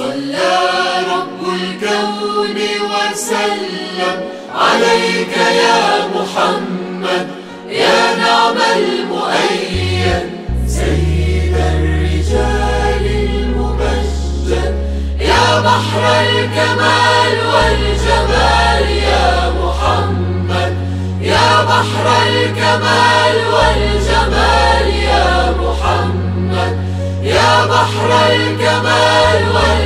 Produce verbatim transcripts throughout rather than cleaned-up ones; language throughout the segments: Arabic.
صلى رب الكون وسلم عليك يا محمد يا نعم المؤيد سيد الرجال الممجد يا بحر الكمال والجمال يا محمد يا بحر الكمال والجمال يا محمد يا بحر الكمال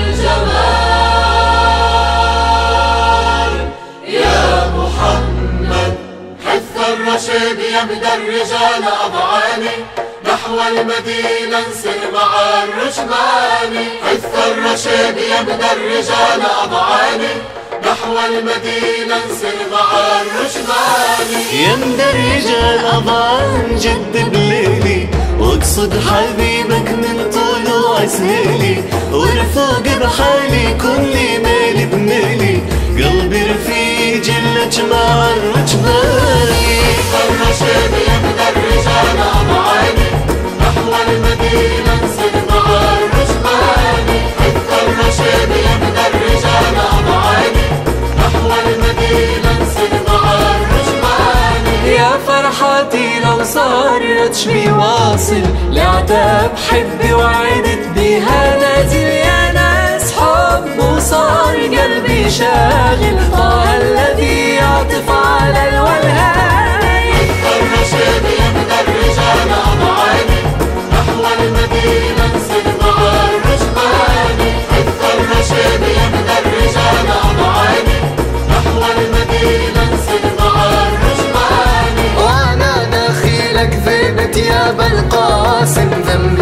والجمال يا محمد. حث الرشيد يمدى الرجال أضعاني نحو المدينة انسر مع الرشمان. حث الرشيد يمدى الرجال أضعاني نحو المدينة انسر مع الرشمان. يمدى الرجال أضعان جد بليلي واقصد حبيبك من طلوع سهيلي ورفاق بحالي كل مالي بمالي قلبي رفيق جلت مع الرجباني. الرشيد يمدى الرجال أضعاني نحو المدينة انسر مع الرجبان. الرشيد يمدى الرجال أضعاني نحو المدينة انسر مع الرجبان. يا فرحتي لو صار رتشبي واصل لعتاب حبي وعدت بها نازل يا ناس حب وصار قلبي شاغل طه الذي يعطف على الولهاي. الرشيد يمدى الرجال أضعاني نحو المدينة انسر مع الرجبان. الرشيد يمدى الرجال أضعاني نحو المدينة انسر مع الرجبان. وانا داخلك ذبت يا بالقاسم ذنب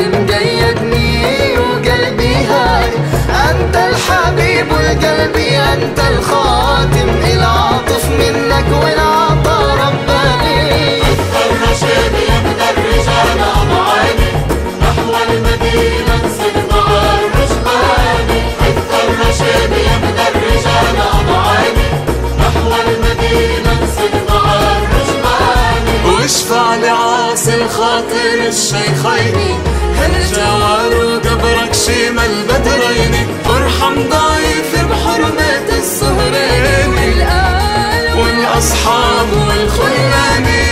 مقيدني وقلبي هاي انت الحبيب والقلبي انت الخاتم العاطف منك والعطا رباني. الرشيد يمدى الرجال أضعاني نحو المدينة انسر مع الرجبان. الرشيد يمدى الرجال أضعاني نحو المدينة انسر مع الرجبان. واشفع لعاصي الخاطر الشيخين هالجوار وقبرك شيم البدرين وارحم ضعيف بحرمة الصهرين والأصحاب والخلاني.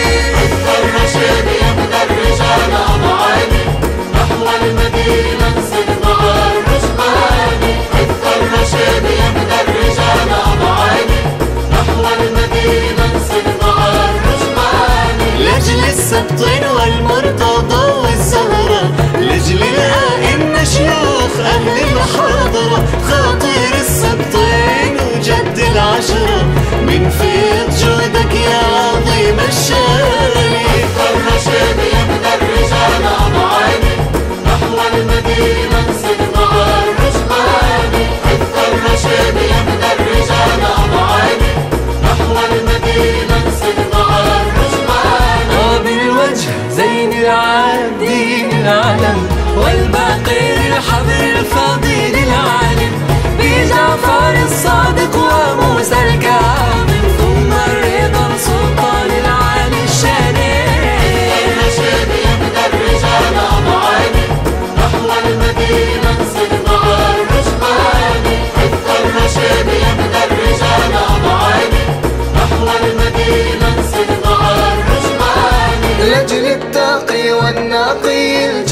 الرشيد يمدى الرجال أضعاني نحو المدينة انسر مع الرجبان. الرشيد يمدى الرجال أضعاني نحو المدينة انسر مع الرجبان. لأجل السبطين والمرتضى والزهرة لأجل الآئمة شيوخ أهل المحاضرة خاطر السبطين وجد العشرة من فيض جودك يا عظيم الشان. الرشيد يمدى الرجال أضعاني نحو المدينة انسر مع الرجبان. الرشيد يمدى الرجال أضعاني نحو المدينة انسر مع الرجبان. بالوجه زين العابدين العالم والباقي الحبر الفضيل العالم بجعفر الصادق وموسى الكاظم ثم الرضا سلطان العالي الشاني. الرشيد يمدى الرجال أضعاني نحو المدينة انسر مع الرجبان. الرشيد يمدى الرجال أضعاني نحو المدينة انسر مع الرجبان. لأجل التقي والنقي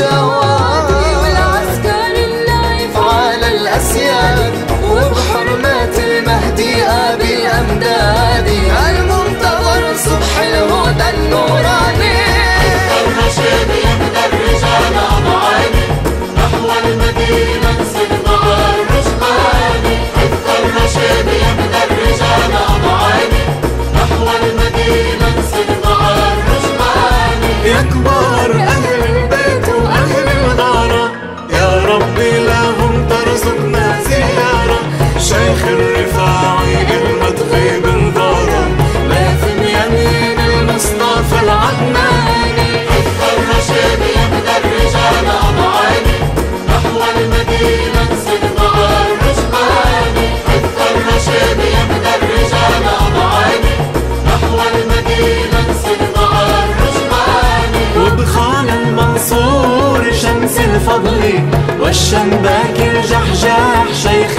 الجواد والعسكر النايف على الأسياد وبحرمة المهدي أبي الأمداد المنتظر صبح الهدى النوراني. الرشيد يمدى الرجال أضعاني نحو المدينة انسر مع الرجبان. الرشيد يمدى الرجال أضعاني نحو المدينة انسر مع الرجبان. يا كبار أهل البيت وأهل الغارة يا ربي لهم ترزقنا زيارة شيخ الرفاعي المدغي بنظارة لافم يمين المصطفى العدناني. الرشيد يمدى الرجال أضعاني نحو المدينة انسر مع الرجبان. الرشيد يمدى الرجال أضعاني نحو المدينة انسر مع الرجبان. وبخان المنصور شمس الفضل والشنباك الجحجاح شيخ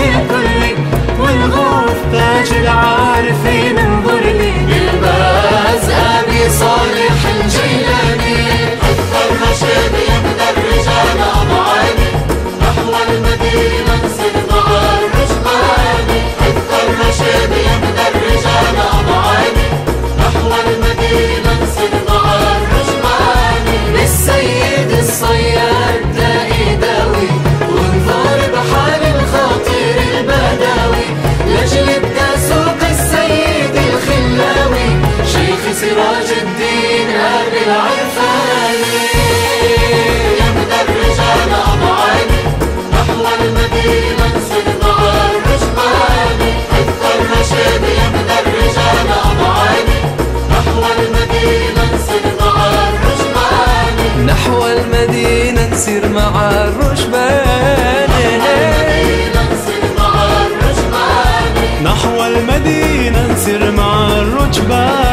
المدينة نسير مع الرشباني، حث الرشيد يمنى الرجال أضعاني، نحو المدينة نسير مع الرشباني، نحو المدينة نسير مع الرشباني، نحو المدينة نسير مع الرشباني.